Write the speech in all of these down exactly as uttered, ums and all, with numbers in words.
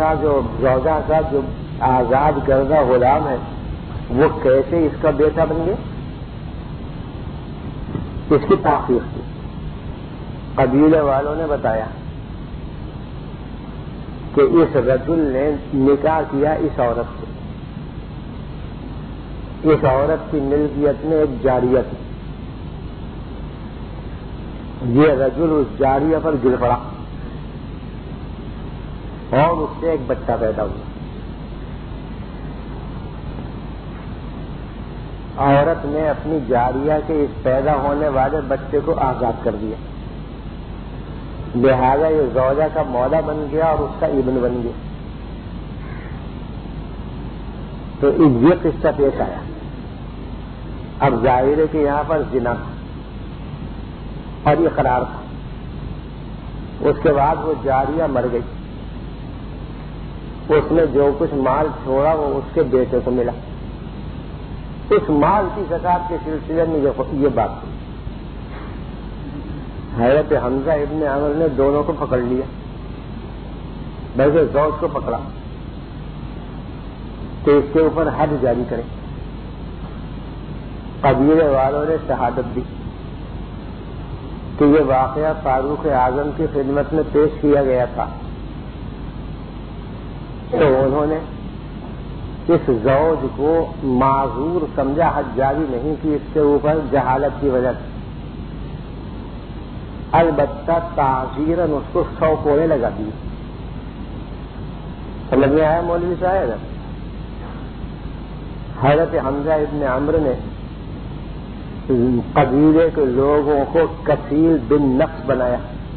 کا جو زوجہ کا جو آزاد کردہ غلام ہے وہ کیسے اس کا بیٹا بن گیا؟ اس کی تحقیق کی قبیلے والوں نے بتایا کہ اس رجل نے نکاح کیا اس عورت سے، اس عورت کی ملکیت میں ایک جاریہ تھی، یہ رجل اس جاریہ پر گر پڑا اور اس سے ایک بچہ پیدا ہوا۔ عورت نے اپنی جاریہ کے اس پیدا ہونے والے بچے کو آزاد کر دیا، لہذا یہ زوجہ کا مولا بن گیا اور اس کا ابن بن گیا۔ تو یہ قصہ پیش آیا۔ اب ظاہر ہے کہ یہاں پر زنا تھا اور اقرار تھا۔ اس کے بعد وہ جاریہ مر گئی، اس نے جو کچھ مال چھوڑا وہ اس کے بیٹے کو ملا۔ اس مال کی زکات کے سلسلے میں یہ بات تھی۔ حضرت حمزہ ابن عمر نے دونوں کو پکڑ لیا، بلکہ زوج کو پکڑا کہ اس کے اوپر حد جاری کرے۔ قبیلے والوں نے شہادت دی کہ یہ واقعہ فاروق اعظم کی خدمت میں پیش کیا گیا تھا، تو انہوں نے اس زوج کو معذور سمجھا، حد جاری نہیں کی اس کے اوپر جہالت کی وجہ سے، البتہ تعزیراً اس کو سو کوڑے لگا دیے۔ سمجھ میں آیا مولوی صاحب؟ حضرت حمزہ ابن عمرو نے قبیلے کے لوگوں کو کفیل بن نفس بنایا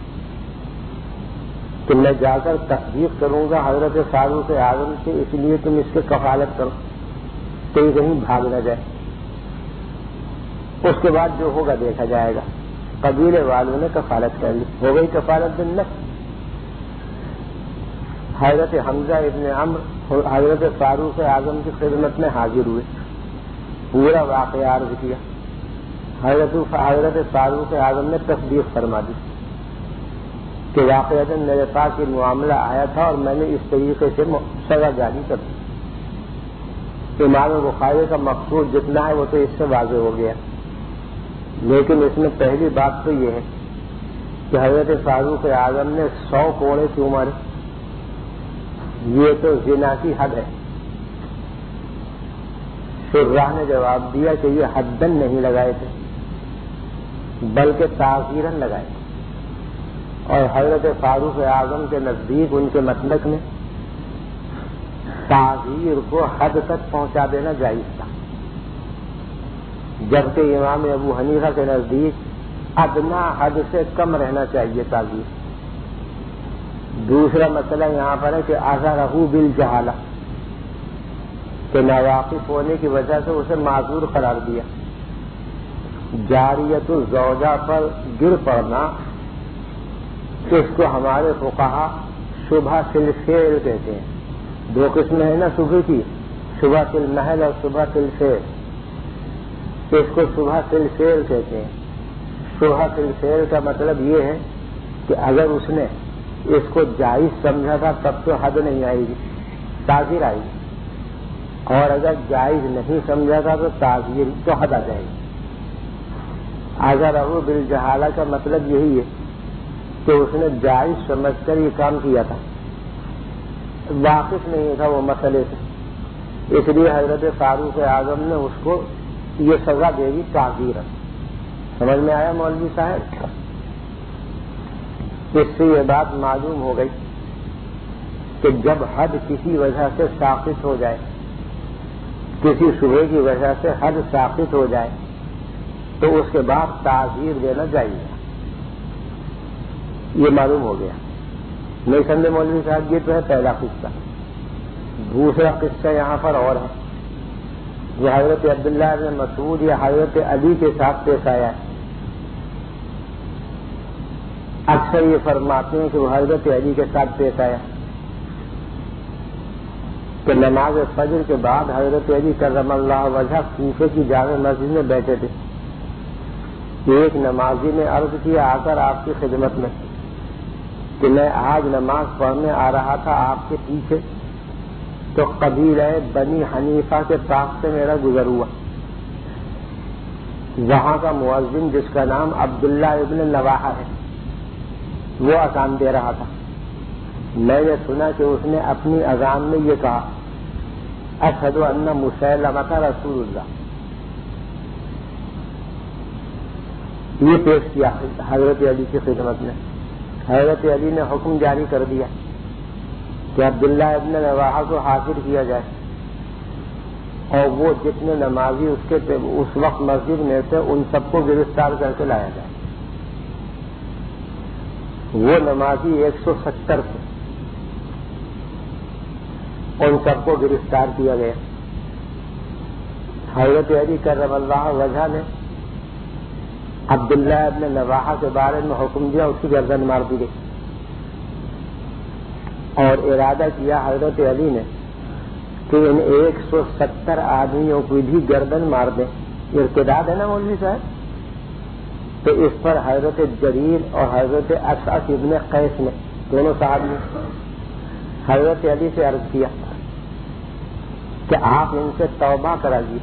کہ میں جا کر تصدیق کروں گا حضرت فاروق اعظم سے، اس لیے تم اس کی کفالت کرو تو یہ کہیں بھاگ نہ جائے، اس کے بعد جو ہوگا دیکھا جائے گا۔ قبیلے والوں نے کفالت کر لی، ہو گئی کفالت بن نفس۔ حضرت حمزہ ابن عمرو حضرت فاروق اعظم کی خدمت میں حاضر ہوئے، پورا واقعہ عرض کیا۔ حضرت حضرت فاروق اعظم نے تصدیق فرما دی کہ واقعات میرے پاس یہ معاملہ آیا تھا اور میں نے اس طریقے سے سزا جاری کر دی۔ امام بخاری کا مقصود جتنا ہے وہ تو اس سے واضح ہو گیا، لیکن اس میں پہلی بات تو یہ ہے کہ حضرت فاروق اعظم نے سو کوڑے کیوں مارے؟ یہ تو زنا کی حد ہے۔ شراح نے جواب دیا کہ یہ حدن نہیں لگائے تھے بلکہ تعزیراً لگائے، اور حضرت فاروق اعظم کے نزدیک ان کے مسلک میں تعزیر کو حد تک پہنچا دینا جائز تھا، جبکہ امام ابو حنیفہ کے نزدیک ادنا حد سے کم رہنا چاہیے تعزیر۔ دوسرا مسئلہ یہاں پر ہے کہ اظہرہ بالجہالہ، کہ ناواقف ہونے کی وجہ سے اسے معذور قرار دیا۔ جاریت الزوجہ پر گر پڑنا اس کو ہمارے فقہا شبہ فی الفعل کہتے ہیں۔ دو قسمیں ہیں نا شبہ کی، شبہ فی المحل اور شبہ فی الفعل، اس کو شبہ فی الفعل کہتے ہیں۔ شبہ فی الفعل کا مطلب یہ ہے کہ اگر اس نے اس کو جائز سمجھا تھا تب تو حد نہیں آئے گی، تعزیر آئے گی، اور اگر جائز نہیں سمجھا تھا تو تعزیر تو حد آ جائے گی۔ اگر ابو بالجہالہ کا مطلب یہی ہے کہ اس نے جائز سمجھ کر یہ کام کیا تھا، واقف نہیں تھا وہ مسئلے سے، اس لیے حضرت فاروق اعظم نے اس کو یہ سزا دے گی تعزیر۔ سمجھ میں آیا مولوی صاحب؟ اس سے یہ بات معلوم ہو گئی کہ جب حد کسی وجہ سے ساقط ہو جائے، کسی شبہ کی وجہ سے حد ساقط ہو جائے تو اس کے بعد تعزیر دینا چاہیے، یہ معلوم ہو گیا۔ نہیں سمجھے مولوی صاحب؟ یہ تو ہے پہلا قصہ۔ دوسرا قصہ یہاں پر اور ہے، جو حضرت عبداللہ بن مسعود یا حضرت علی کے ساتھ پیش آیا ہے۔ اکثر یہ فرماتے ہیں کہ وہ حضرت علی کے ساتھ پیش آیا کہ نماز فجر کے بعد حضرت علی کرم اللہ وجہ کوفے کی جامع مسجد میں بیٹھے تھے، ایک نمازی نے عرض کیا آ کر آپ کی خدمت میں کہ میں آج نماز پڑھنے آ رہا تھا آپ کے پیچھے تو قبیلہ بنی حنیفہ کے پاس سے میرا گزر ہوا. وہاں کا مؤذن جس کا نام عبداللہ ابن نواحہ ہے وہ اذان دے رہا تھا. میں نے سنا کہ اس نے اپنی اذان میں یہ کہا اشہد ان مسیلمہ رسول اللہ. یہ پیش کیا حضرت علی کی خدمت میں. حضرت علی نے حکم جاری کر دیا کہ عبداللہ ابن رواحہ کو حاضر کیا جائے اور وہ جتنے نمازی اس کے اس وقت مسجد میں تھے ان سب کو گرفتار کر کے لایا جائے. وہ نمازی ایک سو ستر تھے, ان سب کو گرفتار کیا گیا. حضرت علی کرم اللہ وجہ نے عبداللہ ابن نواحہ کے بارے میں حکم دیا, اس کی گردن مار دی گئی اور ارادہ کیا حضرت علی نے کہ ان ایک سو ستر آدمیوں کی بھی گردن مار دیں. ارتداد ہے نا مولوی صاحب. تو اس پر حضرت جریر اور حضرت اشعث ابن قیس نے دونوں صحابی حضرت علی سے عرض کیا کہ آپ ان سے توبہ کرائیے,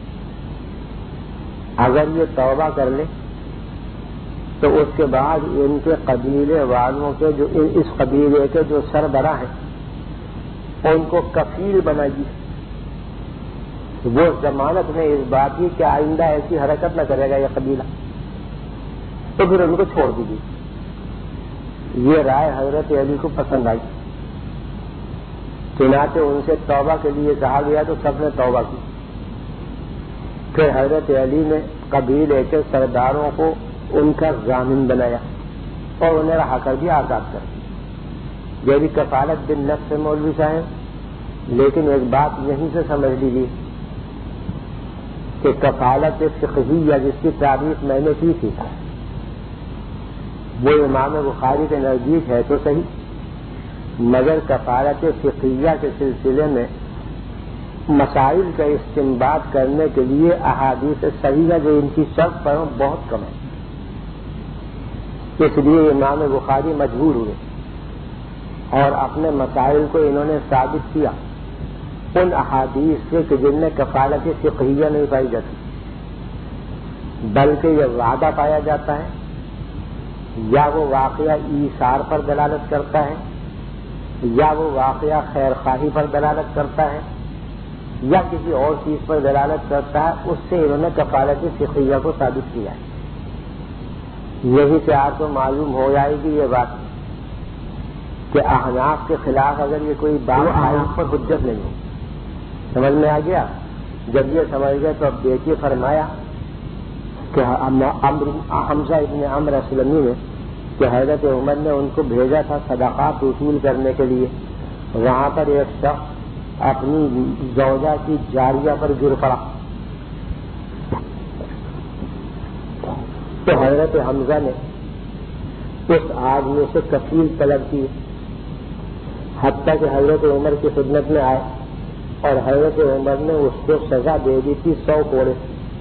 اگر یہ توبہ کر لے تو اس کے بعد ان کے قبیلے والوں کے جو اس قبیلے کے جو سربراہ ہیں ان کو کفیل بنائیے. وہ ضمانت میں اس بات کی کہ آئندہ ایسی حرکت نہ کرے گا یہ قبیلہ, تو پھر ان کو چھوڑ دیجیے. یہ رائے حضرت علی کو پسند آئی, چنانچہ ان سے توبہ کے لیے کہا گیا تو سب نے توبہ کی. پھر حضرت علی نے قبیلے کے سرداروں کو ان کا ضامن بنایا اور انہیں رہا کر بھی آزاد کر دیا. یہ بھی کفالت بن نفس ہے مولوی صاحب, لیکن ایک بات یہیں سے سمجھ لیجیے کہ کفالت فقہیہ جس کی تعریف میں نے کی تھی وہ امام بخاری کے نزدیک ہے تو صحیح, مگر کفالت فقہیہ کے سلسلے میں مسائل کا استنباط کرنے کے لیے احادیث صحیحہ جو ان کی شرط پر بہت کم ہے. اس لیے امام بخاری مجبور ہوئے اور اپنے مسائل کو انہوں نے ثابت کیا ان احادیث سے کہ جن میں کفالت فقہیہ نہیں پائی جاتی, بلکہ یہ وعدہ پایا جاتا ہے یا وہ واقعہ ایثار پر دلالت کرتا ہے یا وہ واقعہ خیر خواہی پر دلالت کرتا ہے یا کسی اور چیز پر دلالت کرتا ہے. اس سے انہوں نے کفالت فقہیہ کو ثابت کیا ہے. یہی سے آپ کو معلوم ہو جائے گی یہ بات کہ احناف کے خلاف اگر یہ کوئی بات آئے اس پر حجت نہیں ہو. سمجھ میں آ گیا؟ جب یہ سمجھ گئے تو اب دیکھیے فرمایا کہ حمزہ ابن عمرو اسلمی نے کہ حضرت عمر نے ان کو بھیجا تھا صدقات وصول کرنے کے لیے. وہاں پر ایک شخص اپنی زوجہ کی جاریہ پر گر پڑا تو حضرت حمزہ نے اس آدمی سے کفیل طلب کی حتیٰ کہ حضرت عمر کی خدمت میں آئے اور حضرت عمر نے اس کو سزا دے دی تھی سو کوڑے.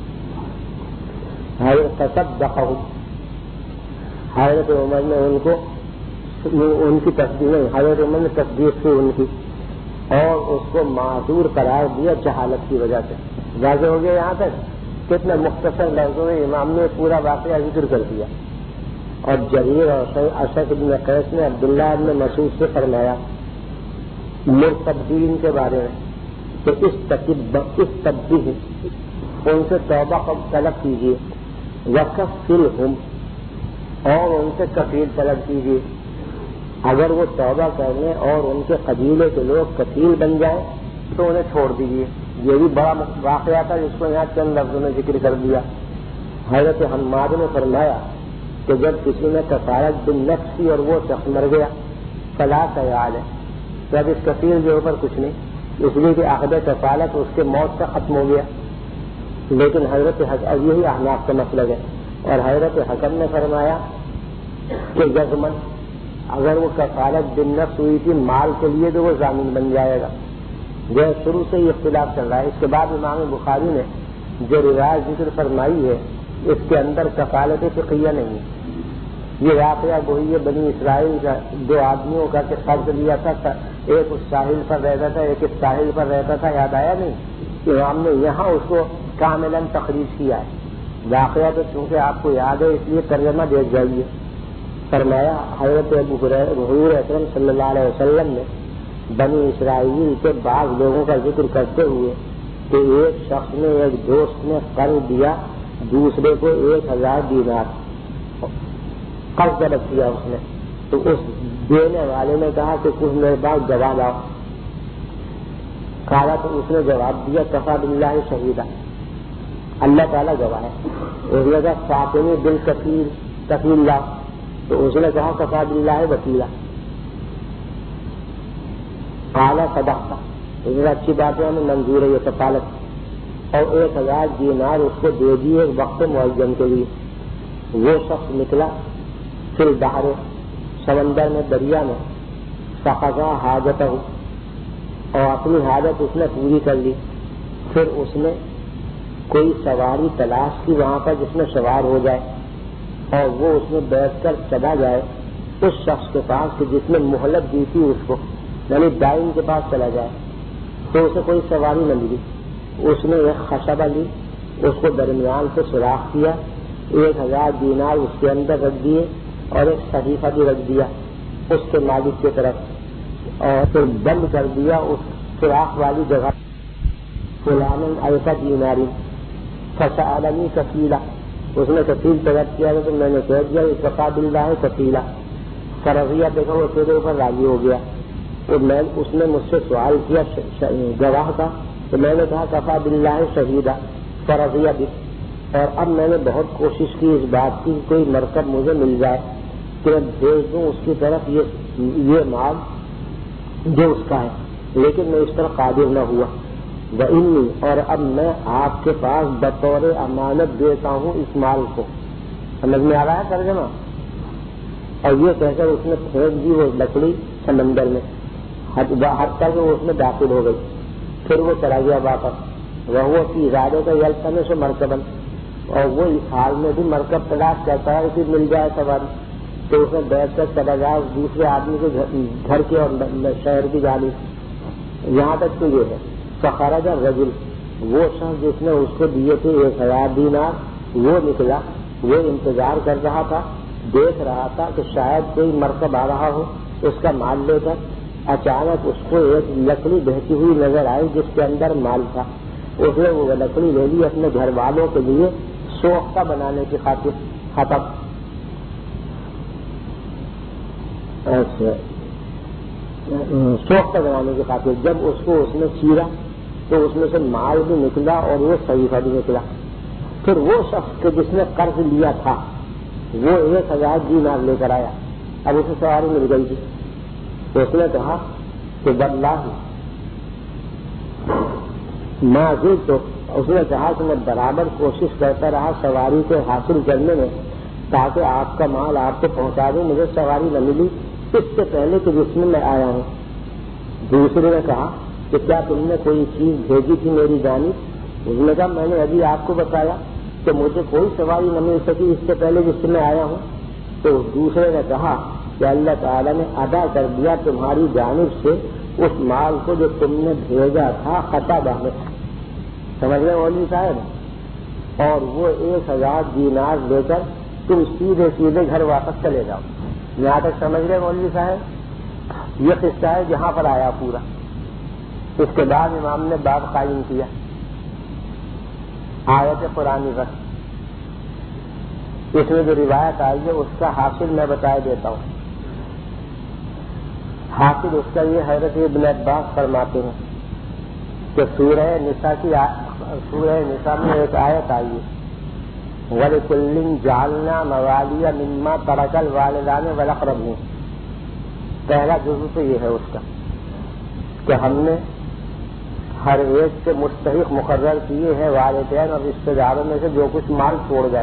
حضرت تصدقہ حضرت عمر نے ان کو ان کی تصدیق حضرت عمر نے تصدیق کی ان کی اور اس کو معذور قرار دیا جہالت کی وجہ سے. واضح ہو گیا یہاں تک؟ کتنے مختصر لفظوں میں امام نے پورا واقعہ ذکر کر دیا. اور جریر اور اشعث بن قیس نے عبداللہ ابن مسعود سے فرمایا مرتدین کے بارے میں کہ اس تبدیل ان سے توبہ طلب کیجیے وکفلہم اور ان سے کفیل طلب کیجیے. اگر وہ توبہ کرنے اور ان کے قبیلے کے لوگ کفیل بن جائیں تو انہیں چھوڑ دیجیے. یہ بھی بڑا واقعہ تھا جس کو یہاں چند لفظوں میں ذکر کر دیا. حضرت حماد نے فرمایا کہ جب کسی نے کفارت بن نفس کی اور وہ شخص مر گیا فلا خیال ہے تو اب اس کفیل کے اوپر کچھ نہیں, اس لیے کہ عقد کفالت اس کے موت سے ختم ہو گیا. لیکن حضرت یہی احناف کا مسلک ہے. اور حضرت حکم نے فرمایا کہ جزمن اگر وہ کفالت بن نفس ہوئی تھی مال کے لیے تو وہ ضامن بن جائے گا. جو شروع سے یہ اختلاف چل رہا ہے. اس کے بعد امام بخاری نے جو روایت ذکر فرمائی ہے اس کے اندر کفالت فقہیہ نہیں ہے. یہ واقعہ وہی ہے بنی اسرائیل کا، دو آدمیوں کا کہ قرض لیا تھا، ایک اس ساحل پر رہتا تھا ایک اس ساحل پر رہتا تھا، یاد آیا نہیں کہ ہم نے یہاں اس کو کاملاً تخریج کیا ہے۔ واقعہ تو چونکہ آپ کو یاد ہے اس لیے ترجمہ دیکھ جائیے۔ فرمایا حضرت ابو حضور اکرم صلی اللہ علیہ وسلم نے بنی اسرائیل کے بعض لوگوں کا ذکر کرتے ہوئے کہ ایک شخص نے، ایک دوست نے قرض دیا دوسرے کو ایک ہزار دینار، قرض طلب کیا اس نے، تو اس دینے والے نے کہا کہ کچھ میرے پاس جواب آؤ، کہا تو اس نے جواب دیا کفا باللہ شہیدہ، اللہ تعالیٰ گواہ ہے۔ اس نے کہا فاطمی بالکفیل کفیل اللہ، تو اس نے کہا کفا باللہ وکیلا، قال صدقت، اس نے اچھی بات ہے ہمیں منظور ہے یہ کفالت، اور ایک ہزار دینار اس کو دے دیے وقت معین کے لیے۔ وہ شخص نکلا پھر بحر سمندر میں، دریا میں، فقضا حاجتہ، اور اپنی حاجت اس نے پوری کر لی۔ پھر اس نے کوئی سواری تلاش کی وہاں پر جس میں سوار ہو جائے اور وہ اس میں بیٹھ کر چلا جائے اس شخص کے پاس کہ جس نے مہلت دی تھی اس کو، یعنی دائن کے پاس چلا جائے، تو اسے کوئی سواری نہ ملی۔ اس نے ایک خشبہ لی، اس کو درمیان سے سوراخ کیا، ایک ہزار دینار اس کے اندر رکھ دیے اور ایک صحیفہ بھی رکھ دیا اس کے مالک کی طرف، اور پھر بند کر دیا اس سوراخ والی جگہ، فلاں ایسا دیناری فسألنی کفیلا، اس نے کفیل طلب کیا تو میں نے کہہ دیا کفا باللہ کفیلا، فرضیہ دیکھا وہ تیرے اوپر راضی ہو گیا۔ اور میں اس نے مجھ سے سوال کیا گواہ کا، تو میں نے کہا کفا باللہ شہیدہ فرضیہ بھی، اور اب میں نے بہت کوشش کی اس بات کی کوئی مرکب مجھے مل جائے کہ میں بھیج دوں اس کی طرف یہ یہ مال جو اس کا ہے، لیکن میں اس پر قادر نہ ہوا۔ وإنی، اور اب میں آپ کے پاس بطور امانت دیتا ہوں اس مال کو۔ سمجھ میں آ رہا ہے ترجمہ؟ اور یہ کہہ کر اس نے پھینک دی وہ لکڑی سمندر میں، حتیٰ کہ وہ اس میں داخل ہو گئی۔ پھر وہ چلا گیا واپس، وہ کی ارادے کا یلتمس سے مرکبن، اور وہ اس حال میں بھی مرکب تلاش کرتا ہے کہ مل جائے سواری، تو اس میں بیٹھ کر چلا جائے دوسرے آدمی کے گھر کے اور شہر کی جانب۔ یہاں تک تو یہ ہے فخرج الرجل، وہ شخص جس نے اس کو دیے تھے ایک ہزار دینار، وہ نکلا، وہ انتظار کر رہا تھا، دیکھ رہا تھا کہ شاید کوئی مرکب آ رہا ہو اس کا مال لے کر۔ اچانک اس کو ایک لکڑی بہتی ہوئی نظر آئی جس کے اندر مال تھا، اس نے وہ لکڑی لے لی اپنے گھر والوں کے لیے سوختہ بنانے کی خاطر، ختم سوختہ بنانے کی خاطر۔ جب اس کو اس نے چیرا تو اس میں سے مال بھی نکلا اور وہ صحیفہ بھی نکلا۔ پھر وہ شخص کہ جس نے قرض لیا تھا وہ ایک ہزار دینار لے کر آیا، اب اسے سواری مل گئی تھی، تو اس نے کہا کہ واللہ معذور، تو اس نے کہا کہ میں برابر کوشش کرتا رہا سواری کو حاصل کرنے میں تاکہ آپ کا مال آپ کو پہنچا دوں، مجھے سواری نہ ملی اس سے پہلے کہ جس میں میں آیا ہوں۔ دوسرے نے کہا کہ کیا تم نے کوئی چیز بھیجی تھی میری جانب؟ اس نے کہا میں نے ابھی آپ کو بتایا کہ مجھے کوئی سواری نہ مل سکی اس سے پہلے جس سے میں آیا ہوں۔ تو دوسرے نے کہا کہ اللہ تعالیٰ نے ادا کر دیا تمہاری جانب سے اس مال کو جو تم نے بھیجا تھا خطا بہنے، سمجھ رہے مولوی صاحب؟ اور وہ ایک ہزار دینار لے کر تم سیدھے سیدھے گھر واپس چلے جاؤ۔ یہاں تک سمجھ رہے مولوی صاحب؟ یہ قصہ ہے جہاں پر آیا پورا۔ اس کے بعد امام نے باب قائم کیا، آیت قرآنی پر، اس میں جو روایت آئی ہے اس کا حاصل میں بتایا دیتا ہوں۔ حاصل اس کا یہ حضرت ابن عباس فرماتے ہیں کہ سورہ نساء کی سورہ نساء میں ایک آیت آئی ہے وَلِكُلٍّ جَعَلْنَا مَوَالِيَ مِمَّا تَرَكَ الْوَالِدَانِ وَالْأَقْرَبُونَ، پہلا جزء تو یہ ہے اس کا کہ ہم نے ہر ایک سے مستحق مقرر کیے ہیں والدین اور رشتے داروں میں سے جو کچھ مال چھوڑ گئے۔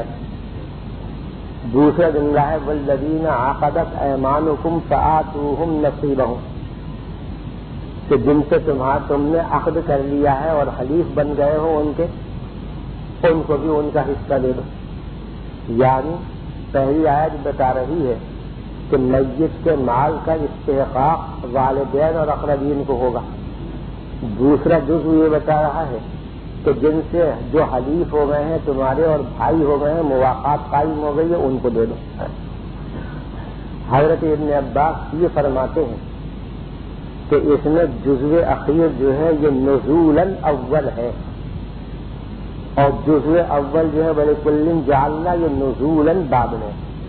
دوسرا جملہ ہے وَالَّذِينَ عَقَدَتْ أَيْمَانُكُمْ فَآتُوهُمْ نَصِيبَهُمْ، کہ جن سے تمہارا تم نے عقد کر لیا ہے اور حلیف بن گئے ہو ان کے، ان کو بھی ان کا حصہ دے دو۔ یعنی پہلی آیت بتا رہی ہے کہ میت کے مال کا استحقاق والدین اور اقربین کو ہوگا. دوسرا جزو یہ بتا رہا ہے کہ جن سے جو حلیف ہو گئے ہیں تمہارے اور بھائی ہو گئے ہیں مواقعات قائم ہو گئی ہے ان کو دے دو. حضرت ابن عباس یہ فرماتے ہیں کہ اس میں جزو اخیر جو ہے یہ نزولاً اول ہے اور جزو اول جو ہے وَلِكُلٍّ جَعَلْنَا یہ نزولاً بعد میں.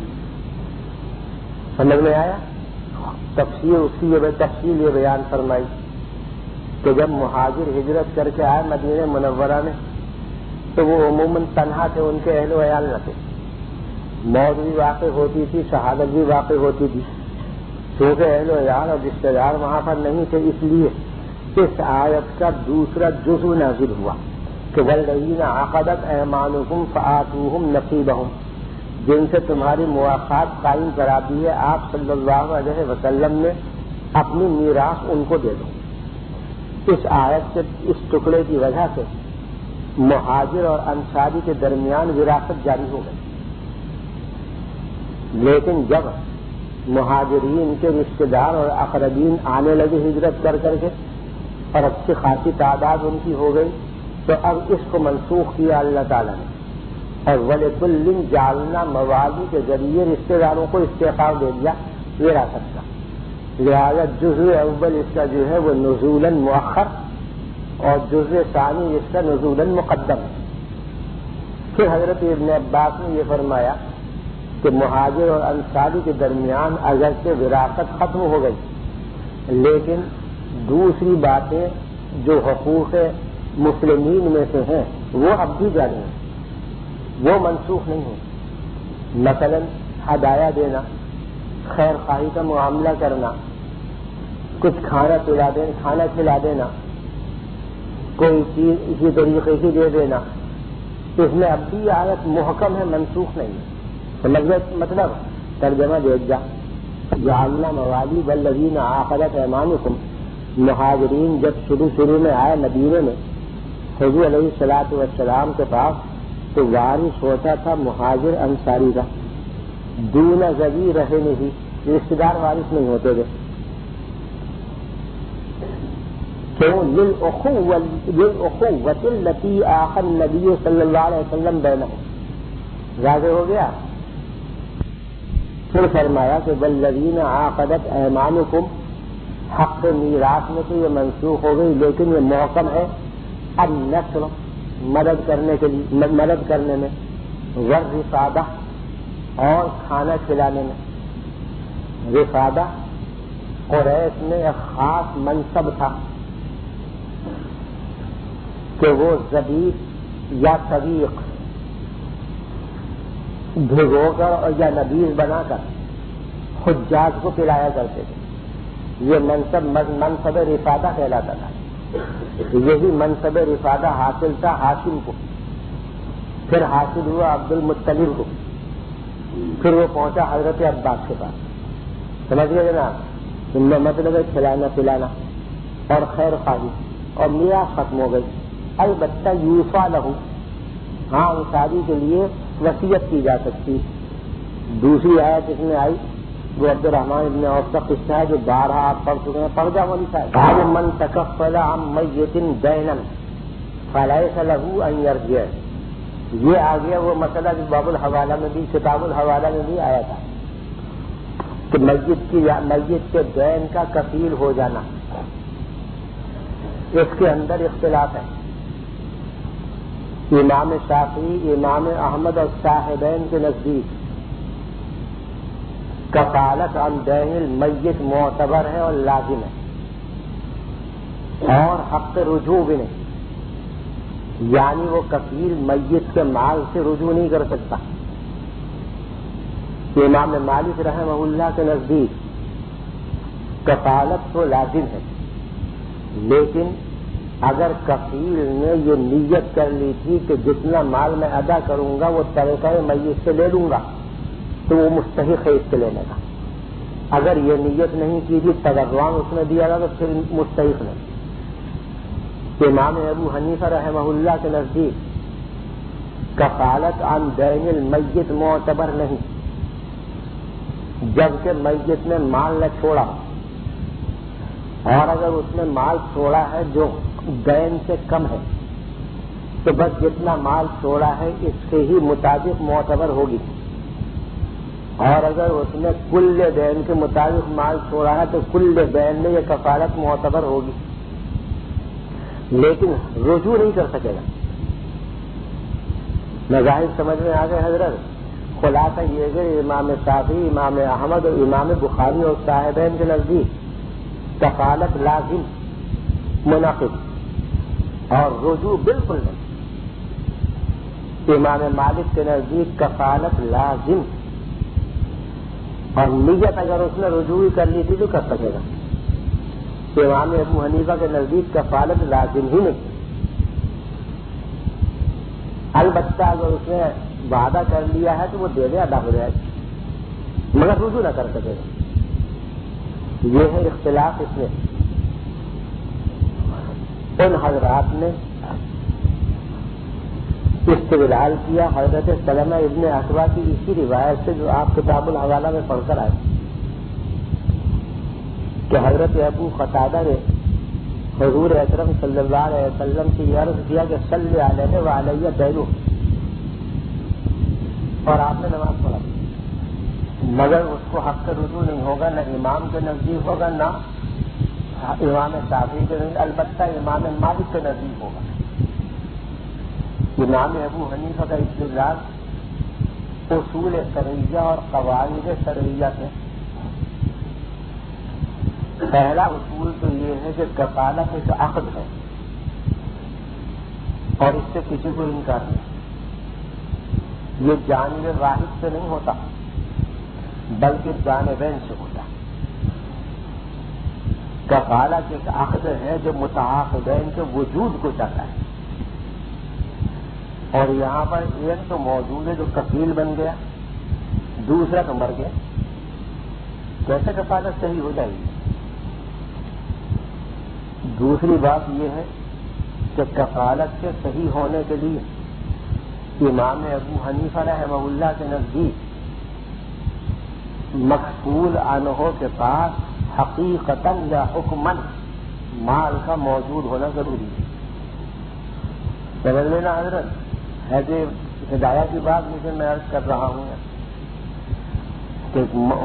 سمجھ میں آیا؟ تفسیر اس کی یہ تفصیل یہ بیان فرمائی کہ جب مہاجر ہجرت کر کے آئے مدینہ منورہ میں تو وہ عموماً تنہا تھے، ان کے اہل و عیال نہ تھے. موت بھی واقع ہوتی تھی، شہادت بھی واقع ہوتی تھی، کیونکہ اہل و عیال اور رشتے دار وہاں پر نہیں تھے. اس لیے اس آیت کا دوسرا جزو نازل ہوا کہ وَالَّذِينَ عَقَدَتْ أَيْمَانُكُمْ فَآتُوهُمْ نَصِيبَهُمْ، جن سے تمہاری مواقعات قائم کرا دی ہے آپ صلی اللہ علیہ وسلم نے اپنی میراث ان کو دے دو. اس آیت سے اس ٹکڑے کی وجہ سے مہاجر اور انصاری کے درمیان وراثت جاری ہو گئی. لیکن جب مہاجرین کے رشتہ دار اور اقربین آنے لگے ہجرت کر کر کے اور اچھی خاصی تعداد ان کی ہو گئی تو اب اس کو منسوخ کیا اللہ تعالیٰ نے اور وَلِكُلٍّ جَعَلْنَا موالی کے ذریعے رشتہ داروں کو استحقاق دے دیا وراثت کا. لہذا جزء اول اس کا جو ہے وہ نزولاً مؤخر اور جزء ثانی اس کا نزولاً مقدم ہے. پھر حضرت ابن عباس نے یہ فرمایا کہ مہاجر اور انصاری کے درمیان اگرچہ وراثت ختم ہو گئی لیکن دوسری باتیں جو حقوق مسلمین میں سے ہیں وہ اب بھی جاری ہیں، وہ منسوخ نہیں ہیں. مثلا ہدایہ دینا، خیر خواہی کا معاملہ کرنا، کچھ کھانا پلا دینا کھانا کھلا دینا، کوئی چیز اسی طریقے کی دے دینا، اس میں اب بھی آیت محکم ہے، منسوخ نہیں ہے. مطلب ترجمہ دے جا جعلنا موالی والذین عقدت ایمانکم، مہاجرین جب شروع شروع میں آئے مدینے میں حضور علیہ الصلوۃ والسلام کے پاس تو وارث ہوتا تھا مہاجر انصاری کا، دون ذوی رحم ہی، رشتے دار وارث نہیں ہوتے تھے. کیوں؟ للأخوة التي آخى النبی صلی اللہ علیہ وسلم بینہم. واضح ہو گیا. پھر فرمایا کہ والذین عقدت ایمانکم، حق میراث میں تو یہ منسوخ ہو گئی لیکن یہ محکم ہے النصر، مدد کرنے کے لیے مدد کرنے میں، والرفادہ اور کھانا کھلانے میں. رفادہ قریش میں ایک خاص منصب تھا کہ وہ زبیب یا طویق بھگو کر اور یا نبیذ بنا کر حجاج کو پلایا کرتے تھے. یہ منصب منصب رفادہ کہلاتا تھا. یہی منصب رفادہ حاصل تھا ہاشم کو، پھر حاصل ہوا عبد المطلب کو، پھر وہ پہنچا حضرت عباس کے پاس. سمجھ گئے جناب؟ ان میں مطلب ہے کھلانا پلانا اور خیر خواہی اور میراث ختم ہو گئی. البتہ یوسا لہو، ہاں انصاری کے لیے وصیت کی جا سکتی. دوسری آیت اس میں آئی وہ عبد الرحمن ابن عوف کا قصہ ہے جو بارہ آپ پڑھ چکے ہیں، پردہ والی صاحب من تکفل عن میت دینا فلیس له ان یرجع. یہ آ گیا وہ مسئلہ جو باب الحوالہ میں بھی کتاب الحوالہ میں بھی آیا تھا کہ میت کی میت کے دین کا کفیل ہو جانا. اس کے اندر اختلاف ہے. امام شافعی، امام احمد اور صاحبین کے نزدیک کفالت عن دین المیت معتبر ہے اور لازم ہے اور حق رجوع بھی نہیں، یعنی وہ کفیل میت کے مال سے رجوع نہیں کر سکتا. امام مالک رحمہ اللہ کے نزدیک کفالت تو لازم ہے لیکن اگر کفیل نے یہ نیت کر لی تھی کہ جتنا مال میں ادا کروں گا وہ طریقہ میت سے لے لوں گا تو وہ مستحق ہے اس سے لینے کا. اگر یہ نیت نہیں کی تھی تغوان اس نے دیا تھا تو پھر مستحق نہیں. امام ابو حنیفہ رحمہ اللہ کے نزدیک کفالت عن دین المیت معتبر نہیں جبکہ میت نے مال نہ چھوڑا، اور اگر اس نے مال چھوڑا ہے جو دین سے کم ہے تو بس جتنا مال چھوڑا ہے اس سے ہی مطابق معتبر ہوگی، اور اگر اس نے کل دین کے مطابق مال چھوڑا ہے تو کل دین میں یہ کفالت معتبر ہوگی، لیکن رجوع نہیں کر سکے گا۔ مذاہب سمجھ میں آ گئے حضرت؟ خلاصہ یہ کہ امام شافعی، امام احمد اور امام بخاری اور صاحبین کے نزدیک کفالت لازم منعقد اور رجوع بالکل نہیں۔ امام مالک کے نزدیک کفالت لازم، اور نیت اگر اس نے رجوع کر لی تھی تو کر سکے گا۔ امام ابو حنیفہ کے نزدیک کفالت لازم ہی نہیں، البتہ اگر اس نے وعدہ کر لیا ہے تو وہ دے دے، ادا ہو جائے گا، مگر رجوع نہ کر سکے گا۔ یہ ہے اختلاف اس میں۔ ان حضرات نے استدلال کیا حضرت سلمہ ابن اکوع کی اسی روایت سے جو آپ کتاب الحوالہ میں پڑھ کر آئے کہ حضرت ابو قتادہ نے حضور اکرم صلی اللہ علیہ وسلم سے یہ عرض کیا کہ صلی علیہ وعلیہ دینہ، اور آپ نے نماز پڑھا، مگر اس کو حق کا رجوع نہیں ہوگا، نہ امام کے نزدیک ہوگا نہ امام شافعی کے نزدیک، البتہ امام مالک کے نزدیک ہوگا۔ امام ابو حنیفہ کا استدلال اصول شرعیہ اور قواعد شرعیہ سے۔ پہلا اصول تو یہ ہے کہ کفالت ایک عقد ہے اور اس سے کسی کو انکار نہیں، یہ جانب واحد سے نہیں ہوتا بلکہ جانبین سے ہوتا۔ کفالت ایک عقد ہے جو متعاقدین کے وجود کو چاہتا ہے، اور یہاں پر ایک تو موجود ہے جو کفیل بن گیا، دوسرا تو مر گیا، کیسے کفالت صحیح ہو جائے گی؟ دوسری بات یہ ہے کہ کفالت کے صحیح ہونے کے لیے امام ابو حنیفہ رحمہ اللہ کے نزدیک مقبول عنہ کے پاس حقیقتاً یا حکماً مال کا موجود ہونا ضروری ہے۔ سمجھ لینا حضرت، ہے کہ ہدایت کی بات لیکن میں عرض کر رہا ہوں کہ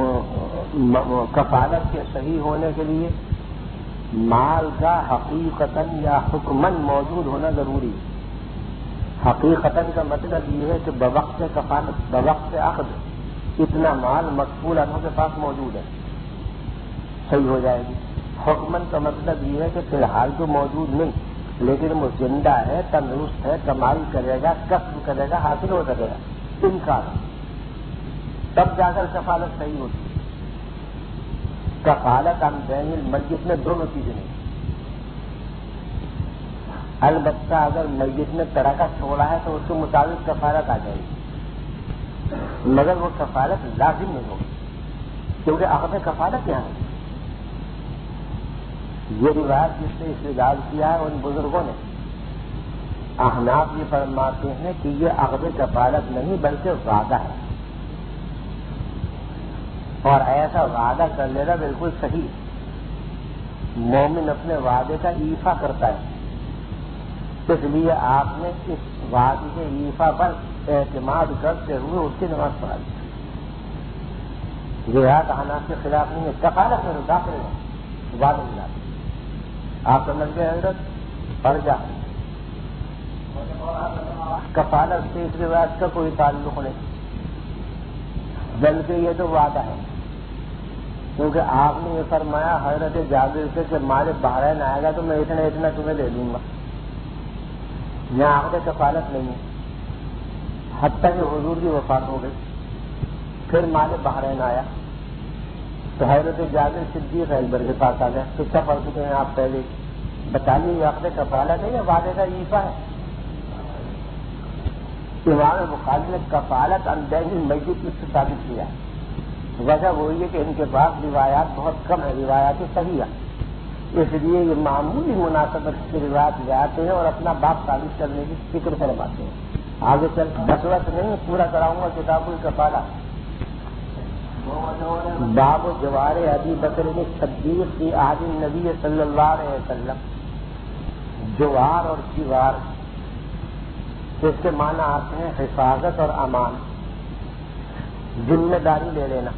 کفالت کے صحیح ہونے کے لیے مال کا حقیقتاً یا حکماً موجود ہونا ضروری ہے۔ حقیقتاً کا مطلب یہ ہے کہ بوقت کفالت، بوقت عقد اتنا مال مقبول عنہ کے پاس موجود ہے، صحیح ہو جائے گی۔ حکماً کا مطلب یہ ہے کہ فی الحال تو موجود نہیں، لیکن وہ زندہ ہے، تندرست ہے، کمائی کرے گا، کسب کرے گا، حاصل ہو سکے گا، امکان تب جا کر کفالت صحیح ہوتی ہے۔ کفالت عن دین المیت میں دونوں چیزیں نہیں، البتہ اگر میت نے ترکہ چھوڑا ہے تو اس کے مطابق کفالت آ جائے گی، مگر وہ کفالت لازم نہیں ہوگی کیونکہ عقد کفالت یہاں ہے۔ یہ روایت جس نے استدلال کیا ہے ان بزرگوں نے، احناف یہ فرماتے ہیں کہ یہ عقد کفالت نہیں بلکہ وعدہ ہے، اور ایسا وعدہ کر لینا بالکل صحیح ہے۔ مومن اپنے وعدے کا ایفا کرتا ہے، اس لیے آپ نے اس وعدے کے ایفا پر اعتماد کرتے ہوئے اس کی نماز پڑھا دی۔ جہاد احناف کے خلاف نہیں ہے، کفالت میں داخل ہے، وعدہ ملا آپ سمجھ گئے حضرت، پڑھ جا۔ کفالت سے اس روایت کا کوئی تعلق نہیں، بلکہ یہ تو وعدہ ہے، کیونکہ آپ نے یہ فرمایا حضرت جابر سے کہ مال بحرین آئے گا تو میں اتنا اتنا تمہیں دے دوں گا، یہاں عقد کفالت نہیں ہے، حتیٰ کہ حضور کی وفات ہو گئی، پھر مال بحرین آیا تو حضرت جابر صدیق اکبر کے پاس آ گئے تو کیا فرق ہوتے ہیں آپ پہلے بتا لیجیے، عقد کفالت ہے یا وعدے کا ایفا ہے؟ امام بخاری نے کفالت عن دین المیت اس سے ثابت کیا ہے، وجہ وہی ہے کہ ان کے پاس روایات بہت کم ہے، روایات صحیح ہے، اس لیے یہ معمولی مناسبت کی روایت لے آتے ہیں اور اپنا باپ ثابت کرنے کی فکر فرماتے ہیں۔ آگے چل بسوت نہیں پورا کراؤں گا کتاب الکفالہ، باب جوار ابی بکر صدیق کی عہد النبی صلی اللہ علیہ وسلم. جوار اور جوار اس کے معنی آتے ہیں حفاظت اور امان، ذمہ داری لے لینا،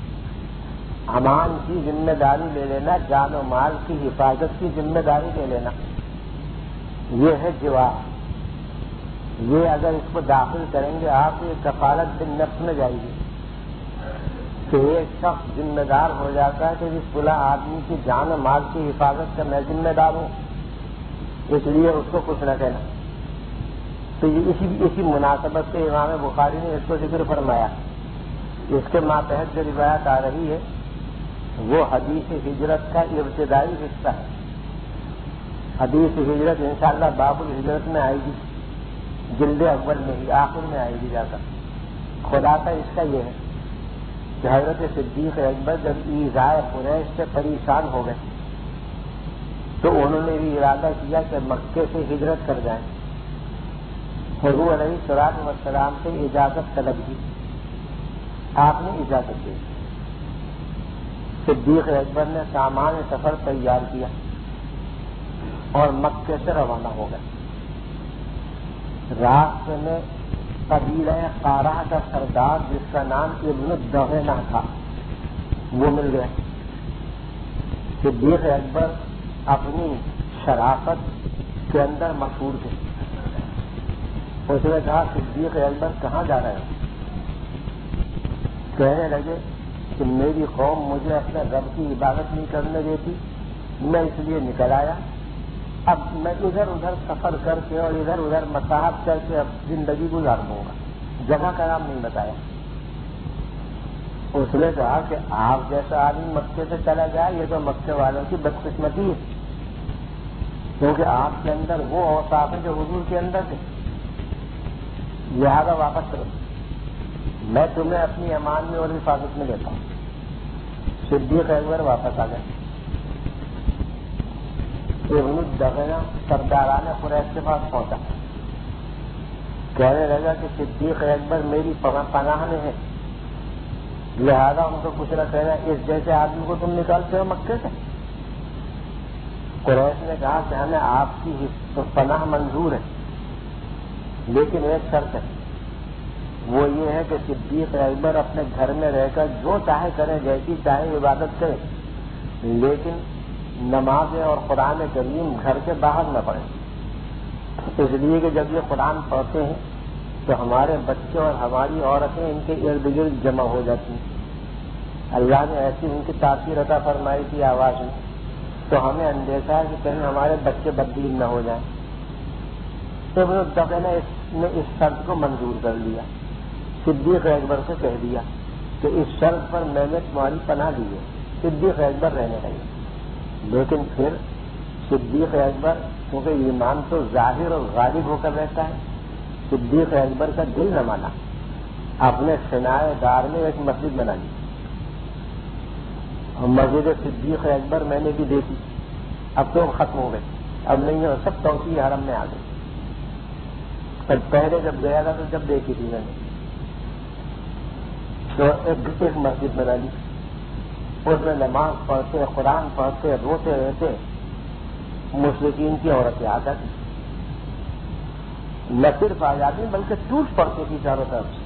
امان کی ذمہ داری لے لینا، جان و مال کی حفاظت کی ذمہ داری لے لینا، یہ ہے جوار. یہ اگر اس کو داخل کریں گے آپ، یہ کفالت بالنفس میں جائے گی کہ ایک شخص ذمہ دار ہو جاتا ہے کہ جس بلا آدمی کی جان و مال کی حفاظت کا میں ذمہ دار ہوں، اس لیے اس کو کچھ نہ کہنا. تو یہ اسی اسی مناسبت سے امام بخاری نے اس کو ذکر فرمایا. اس کے ماتحت جو روایت آ رہی ہے وہ حدیث ہجرت کا ابتدائی حصہ ہے. حدیث ہجرت انشاءاللہ باب الہجرت میں آئے گی، جلد اول میں ہی آخر میں آئے گی جا کر. خلاصہ اس کا یہ ہے کہ حضرت صدیق اکبر جب ایذائے قریش سے پریشان ہو گئے تو انہوں نے بھی ارادہ کیا کہ مکے سے ہجرت کر جائیں. حضور علیہ الصلوۃ والسلام سے اجازت طلب کی، آپ نے اجازت دی. صدیق اکبر نے سامان سفر تیار کیا اور مکے سے روانہ ہو گئے. راستے میں قبیلہ قارہ کا سردار جس کا نام ابن الدغینہ تھا وہ مل گئے. صدیق اکبر اپنی شرافت کے اندر مشہور تھے. اس نے کہا صدیق اکبر کہاں جا رہے ہیں؟ کہنے لگے کہ میری قوم مجھے اپنے رب کی عبادت نہیں کرنے دیتی، میں اس لیے نکل آیا. اب میں ادھر ادھر سفر کر کے اور ادھر ادھر مساحت کر کے اب زندگی گزار دوں گا. جگہ کا نام نہیں بتایا. اس نے کہا کہ آپ جیسا آدمی مکے سے چلا جائے یہ تو مکے والوں کی بدقسمتی ہے، کیونکہ آپ کے اندر وہ اوصاف ہیں جو حضور کے اندر تھے. لہٰذا واپس کرو، میں تمہیں اپنی امان میں اور حفاظت میں لیتا ہوں. صدیق اکبر واپس آ گئے. ابن الدغینہ سرداران قریش کے پاس پہنچا، کہنے لگا کہ صدیق اکبر میری پناہ میں ہے، لہذا ان کو کچھ نہ کہنا، اس جیسے آدمی کو تم نکالتے ہو مکے سے. قریش نے کہا کہ ہمیں آپ کی پناہ منظور ہے، لیکن ایک شرط ہے، وہ یہ ہے کہ صدیق اکبر اپنے گھر میں رہ کر جو چاہے کرے، جیسی چاہے عبادت کرے، لیکن نمازیں اور قرآن کریم گھر کے باہر نہ پڑھیں. اس لیے کہ جب یہ قرآن پڑھتے ہیں تو ہمارے بچے اور ہماری عورتیں ان کے ارد گرد جمع ہو جاتی ہیں. اللہ نے ایسی ان کی تاثیر عطا فرمائی تھی آواز میں، تو ہمیں اندیشہ ہے کہ کہیں ہمارے بچے بددین نہ ہو جائیں. تو ابن الدغینہ نے اس شرط کو منظور کر لیا. صدیق اکبر سے کہہ دیا کہ اس شرط پر میں نے تمہاری پناہ دی ہے. صدیق اکبر رہنے لگے. لیکن پھر صدیق اکبر کیونکہ ایمان تو ظاہر اور غالب ہو کر رہتا ہے، صدیق اکبر کا دل نہ مانا، اپنے سنائے دار میں ایک مسجد بنا لی. اور مسجد صدیق اکبر میں نے بھی دیکھی، اب تو ختم ہو گئے، اب نہیں ہے، سب توسیع حرم میں آ گئے. پر پہلے جب گیا تھا تو جب دیکھی تھی میں نے تو ایک ایک مسجد بنا لی. اس میں نماز پڑھتے، قرآن پڑھتے، روتے رہتے مشرکین کی عورتیں آ جاتی، نہ صرف آ جاتی بلکہ ٹوٹ پڑتی تھی چاروں طرف سے.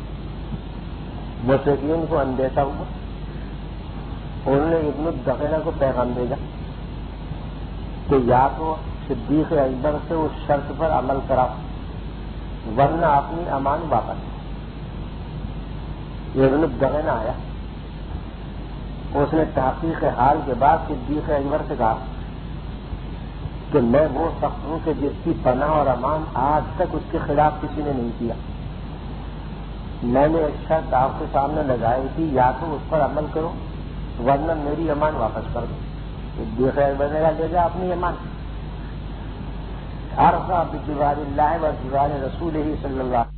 مشرکین کو اندیشہ ہوا، انہوں نے ابن الدغینہ کو پیغام بھیجا کہ یا تو صدیق اکبر سے اس شرط پر عمل کراؤ ورنہ اپنی امان واپس. ابن الدغینہ آیا، اس نے تحقیق حال کے بعد صدیق اکبر سے کہا کہ میں وہ شخص ہوں کہ جس کی پناہ اور امان آج تک اس کے خلاف کسی نے نہیں کیا. میں نے ایک شرط آپ کے سامنے لگائی تھی، یا تو اس پر عمل کرو ورنہ میری امان واپس کر دو. صدیق اکبر نے کہا لے جا اپنی امان. عرفہ بجوار اللہ و جوار رسول ہی صلی اللہ علیہ وسلم.